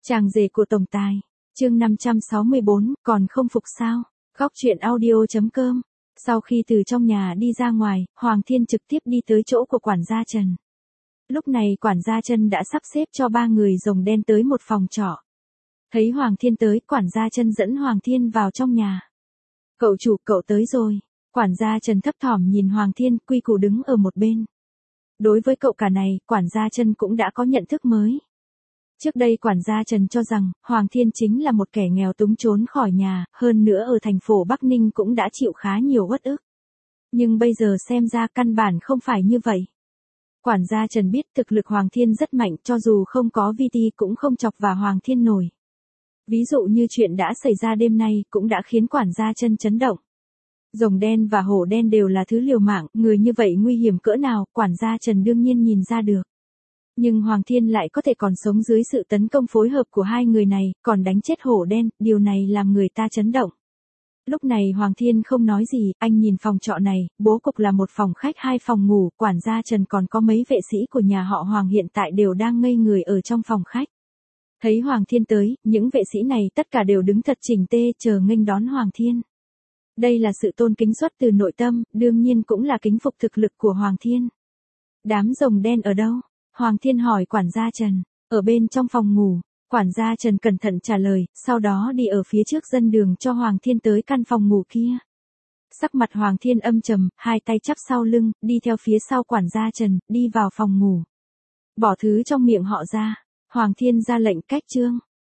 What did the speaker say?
Chàng rể của tổng tài, chương 564, còn không phục sao? Góc truyện audio.com. Sau khi từ trong nhà đi ra ngoài, Hoàng Thiên trực tiếp đi tới chỗ của quản gia Trần. Lúc này quản gia Trần đã sắp xếp cho 3 người rồng đen tới một phòng trọ. Thấy Hoàng Thiên tới, quản gia Trần dẫn Hoàng Thiên vào trong nhà. Cậu chủ, cậu tới rồi. Quản gia Trần thấp thỏm nhìn Hoàng Thiên, quy củ đứng ở một bên. Đối với cậu cả này, quản gia Trần cũng đã có nhận thức mới. Trước đây quản gia Trần cho rằng, Hoàng Thiên chính là một kẻ nghèo túng trốn khỏi nhà, hơn nữa ở thành phố Bắc Ninh cũng đã chịu khá nhiều uất ức. Nhưng bây giờ xem ra căn bản không phải như vậy. Quản gia Trần biết thực lực Hoàng Thiên rất mạnh, cho dù không có VT cũng không chọc vào Hoàng Thiên nổi. Ví dụ như chuyện đã xảy ra đêm nay cũng đã khiến quản gia Trần chấn động. Rồng đen và hổ đen đều là thứ liều mạng, người như vậy nguy hiểm cỡ nào, quản gia Trần đương nhiên nhìn ra được. Nhưng Hoàng Thiên lại có thể còn sống dưới sự tấn công phối hợp của hai người này, còn đánh chết hổ đen, điều này làm người ta chấn động. Lúc này Hoàng Thiên không nói gì, anh nhìn phòng trọ này, bố cục là một phòng khách 2 phòng ngủ, quản gia Trần còn có mấy vệ sĩ của nhà họ Hoàng hiện tại đều đang ngây người ở trong phòng khách. Thấy Hoàng Thiên tới, những vệ sĩ này tất cả đều đứng thật chỉnh tê chờ nghênh đón Hoàng Thiên. Đây là sự tôn kính xuất từ nội tâm, đương nhiên cũng là kính phục thực lực của Hoàng Thiên. Đám rồng đen ở đâu? Hoàng Thiên hỏi quản gia Trần, ở bên trong phòng ngủ. Quản gia Trần cẩn thận trả lời, sau đó đi ở phía trước dẫn đường cho Hoàng Thiên tới căn phòng ngủ kia. Sắc mặt Hoàng Thiên âm trầm, hai tay chắp sau lưng, đi theo phía sau quản gia Trần, đi vào phòng ngủ. Bỏ thứ trong miệng họ ra. Hoàng Thiên ra lệnh cách trương.